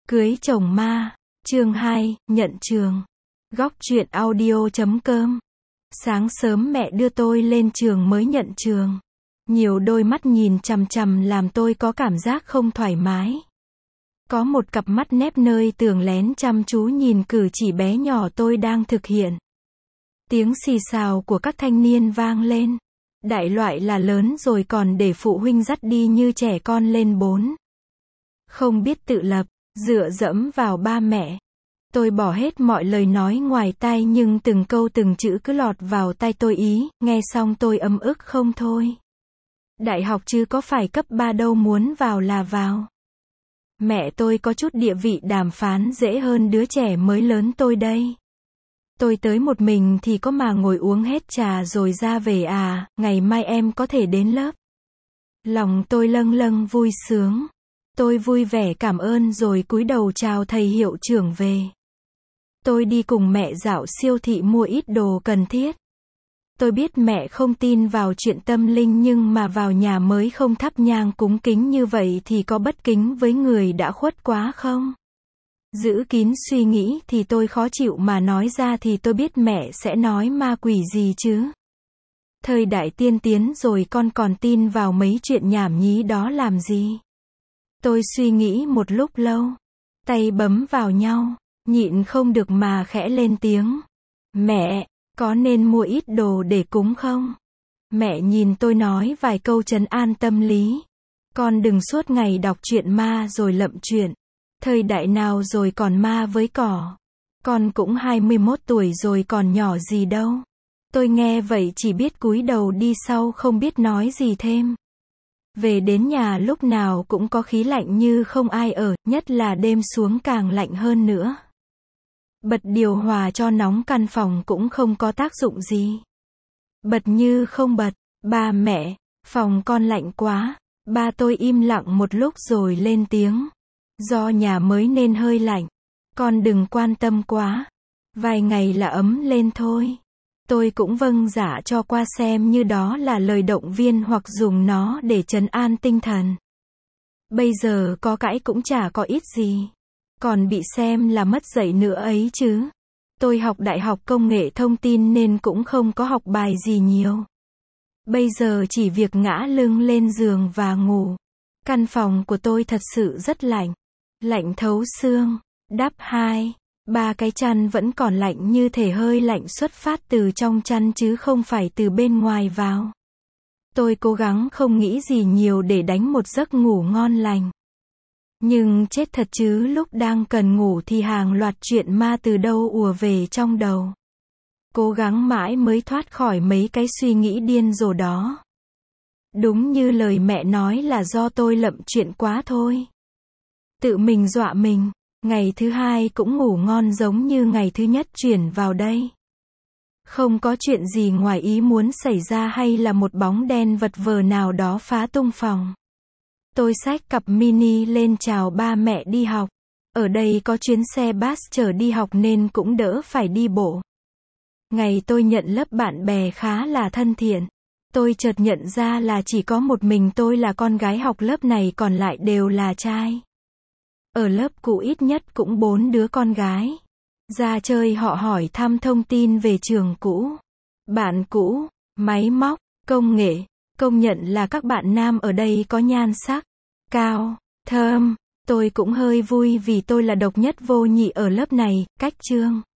Cưới chồng ma, chương 2, nhận trường. Góc truyện audio.com. Sáng sớm mẹ đưa tôi lên trường mới nhận trường. Nhiều đôi mắt nhìn chằm chằm làm tôi có cảm giác không thoải mái. Có một cặp mắt nép nơi tường lén chăm chú nhìn cử chỉ bé nhỏ tôi đang thực hiện. Tiếng xì xào của các thanh niên vang lên. Đại loại là lớn rồi còn để phụ huynh dắt đi như trẻ con lên 4. Không biết tự lập, dựa dẫm vào ba mẹ. Tôi bỏ hết mọi lời nói ngoài tai nhưng từng câu từng chữ cứ lọt vào tai tôi nghe xong tôi ấm ức không thôi. Đại học chứ có phải cấp 3 đâu, muốn vào là vào. Mẹ tôi có chút địa vị đàm phán dễ hơn đứa trẻ mới lớn tôi đây. Tôi tới một mình thì có mà ngồi uống hết trà rồi ra về à, ngày mai em có thể đến lớp. Lòng tôi lâng lâng vui sướng. Tôi vui vẻ cảm ơn rồi cúi đầu chào thầy hiệu trưởng về. Tôi đi cùng mẹ dạo siêu thị mua ít đồ cần thiết. Tôi biết mẹ không tin vào chuyện tâm linh nhưng mà vào nhà mới không thắp nhang cúng kính như vậy thì có bất kính với người đã khuất quá không? Giữ kín suy nghĩ thì tôi khó chịu mà nói ra thì tôi biết mẹ sẽ nói ma quỷ gì chứ. Thời đại tiên tiến rồi con còn tin vào mấy chuyện nhảm nhí đó làm gì? Tôi suy nghĩ một lúc lâu. Tay bấm vào nhau. Nhịn không được mà khẽ lên tiếng. Mẹ, có nên mua ít đồ để cúng không? Mẹ nhìn tôi nói vài câu trấn an tâm lý. Con đừng suốt ngày đọc truyện ma rồi lậm chuyện. Thời đại nào rồi còn ma với cỏ. Con cũng 21 tuổi rồi còn nhỏ gì đâu. Tôi nghe vậy chỉ biết cúi đầu đi sau không biết nói gì thêm. Về đến nhà lúc nào cũng có khí lạnh như không ai ở, nhất là đêm xuống càng lạnh hơn nữa. Bật điều hòa cho nóng căn phòng cũng không có tác dụng gì. Bật như không bật. Ba mẹ, phòng con lạnh quá. Ba tôi im lặng một lúc rồi lên tiếng. Do nhà mới nên hơi lạnh. Con đừng quan tâm quá. Vài ngày là ấm lên thôi. Tôi cũng vâng dạ cho qua xem như đó là lời động viên hoặc dùng nó để trấn an tinh thần. Bây giờ có cãi cũng chả có ích gì. Còn bị xem là mất dạy nữa ấy chứ. Tôi học đại học công nghệ thông tin nên cũng không có học bài gì nhiều. Bây giờ chỉ việc ngã lưng lên giường và ngủ. Căn phòng của tôi thật sự rất lạnh. Lạnh thấu xương. Đắp 2, 3 cái chăn vẫn còn lạnh như thể hơi lạnh xuất phát từ trong chăn chứ không phải từ bên ngoài vào. Tôi cố gắng không nghĩ gì nhiều để đánh một giấc ngủ ngon lành. Nhưng chết thật chứ lúc đang cần ngủ thì hàng loạt chuyện ma từ đâu ùa về trong đầu. Cố gắng mãi mới thoát khỏi mấy cái suy nghĩ điên rồ đó. Đúng như lời mẹ nói là do tôi lậm chuyện quá thôi. Tự mình dọa mình. Ngày thứ hai cũng ngủ ngon giống như ngày thứ nhất chuyển vào đây. Không có chuyện gì ngoài ý muốn xảy ra hay là một bóng đen vật vờ nào đó phá tung phòng. Tôi xách cặp mini lên chào ba mẹ đi học. Ở đây có chuyến xe bus chở đi học nên cũng đỡ phải đi bộ. Ngày tôi nhận lớp bạn bè khá là thân thiện. Tôi chợt nhận ra là chỉ có một mình tôi là con gái học lớp này còn lại đều là trai. Ở lớp cũ ít nhất cũng 4 đứa con gái. Ra chơi họ hỏi thăm thông tin về trường cũ, bạn cũ, máy móc, công nghệ. Công nhận là các bạn nam ở đây có nhan sắc, cao, thơm. Tôi cũng hơi vui vì tôi là độc nhất vô nhị ở lớp này, cách chương.